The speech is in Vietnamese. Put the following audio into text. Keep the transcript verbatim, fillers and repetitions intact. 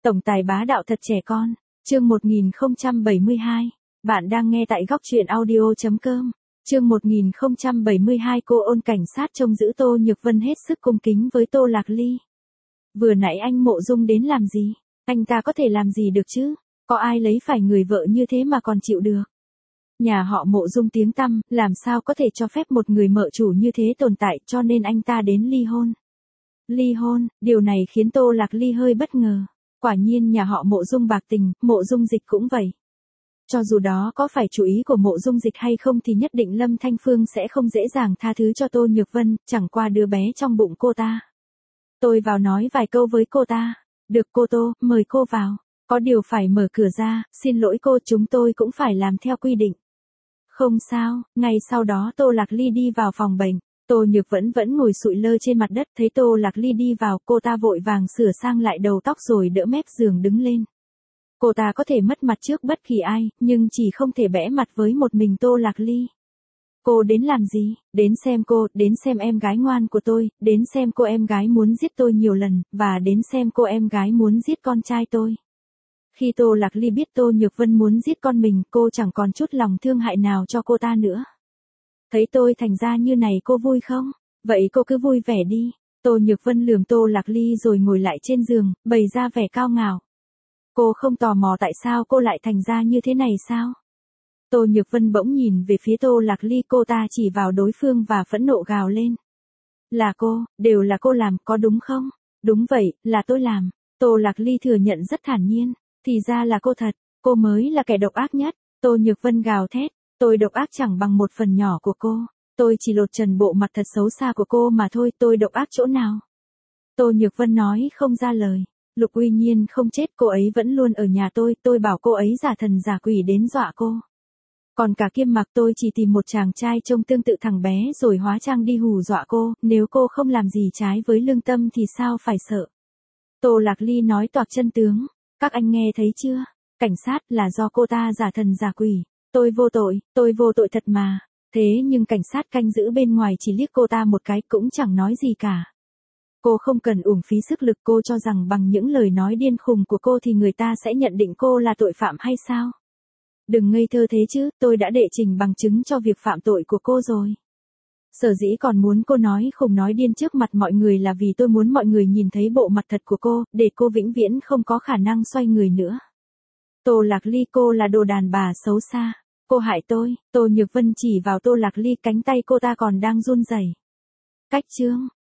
Tổng tài bá đạo thật trẻ con, chương một nghìn không trăm bảy mươi hai. Bạn đang nghe tại góc truyện audio chấm com. Chương một nghìn không trăm bảy mươi hai cô ôn cảnh sát trông giữ Tô Nhược Vân hết sức cung kính với Tô Lạc Ly. Vừa nãy anh Mộ Dung đến làm gì? Anh ta có thể làm gì được chứ? Có ai lấy phải người vợ như thế mà còn chịu được? Nhà họ Mộ Dung tiếng tăm, làm sao có thể cho phép một người mợ chủ như thế tồn tại, cho nên anh ta đến ly hôn. Ly hôn, điều này khiến Tô Lạc Ly hơi bất ngờ. Quả nhiên nhà họ Mộ Dung bạc tình, Mộ Dung Dịch cũng vậy. Cho dù đó có phải chủ ý của Mộ Dung Dịch hay không thì nhất định Lâm Thanh Phương sẽ không dễ dàng tha thứ cho Tô Nhược Vân, chẳng qua đứa bé trong bụng cô ta. Tôi vào nói vài câu với cô ta. Được cô Tô, mời cô vào. Có điều phải mở cửa ra, xin lỗi cô, chúng tôi cũng phải làm theo quy định. Không sao, ngay sau đó Tô Lạc Ly đi vào phòng bệnh. Tô Nhược vẫn vẫn ngồi sụi lơ trên mặt đất, thấy Tô Lạc Ly đi vào, cô ta vội vàng sửa sang lại đầu tóc rồi đỡ mép giường đứng lên. Cô ta có thể mất mặt trước bất kỳ ai, nhưng chỉ không thể bẽ mặt với một mình Tô Lạc Ly. Cô đến làm gì? Đến xem cô, đến xem em gái ngoan của tôi, đến xem cô em gái muốn giết tôi nhiều lần, và đến xem cô em gái muốn giết con trai tôi. Khi Tô Lạc Ly biết Tô Nhược Vân muốn giết con mình, cô chẳng còn chút lòng thương hại nào cho cô ta nữa. Thấy tôi thành ra như này cô vui không? Vậy cô cứ vui vẻ đi. Tô Nhược Vân lườm Tô Lạc Ly rồi ngồi lại trên giường, bày ra vẻ cao ngạo. Cô không tò mò tại sao cô lại thành ra như thế này sao? Tô Nhược Vân bỗng nhìn về phía Tô Lạc Ly, cô ta chỉ vào đối phương và phẫn nộ gào lên. Là cô, đều là cô làm, có đúng không? Đúng vậy, là tôi làm. Tô Lạc Ly thừa nhận rất thản nhiên. Thì ra là cô thật, cô mới là kẻ độc ác nhất. Tô Nhược Vân gào thét. Tôi độc ác chẳng bằng một phần nhỏ của cô. Tôi chỉ lột trần bộ mặt thật xấu xa của cô mà thôi, tôi độc ác chỗ nào? Tô Nhược Vân nói không ra lời. Lục Uy Nhiên không chết, cô ấy vẫn luôn ở nhà tôi, tôi bảo cô ấy giả thần giả quỷ đến dọa cô. Còn cả Kiêm Mặc tôi chỉ tìm một chàng trai trông tương tự thằng bé rồi hóa trang đi hù dọa cô, nếu cô không làm gì trái với lương tâm thì sao phải sợ. Tô Lạc Ly nói toạc chân tướng. Các anh nghe thấy chưa? Cảnh sát, là do cô ta giả thần giả quỷ. Tôi vô tội, tôi vô tội thật mà. Thế nhưng cảnh sát canh giữ bên ngoài chỉ liếc cô ta một cái cũng chẳng nói gì cả. Cô không cần uổng phí sức lực, cô cho rằng bằng những lời nói điên khùng của cô thì người ta sẽ nhận định cô là tội phạm hay sao? Đừng ngây thơ thế chứ, tôi đã đệ trình bằng chứng cho việc phạm tội của cô rồi. Sở dĩ còn muốn cô nói khùng nói điên trước mặt mọi người là vì tôi muốn mọi người nhìn thấy bộ mặt thật của cô, để cô vĩnh viễn không có khả năng xoay người nữa. Tô Lạc Ly, cô là đồ đàn bà xấu xa. Cô hại tôi. Tô Nhược Vân chỉ vào Tô Lạc Ly, cánh tay cô ta còn đang run rẩy. Cách chương,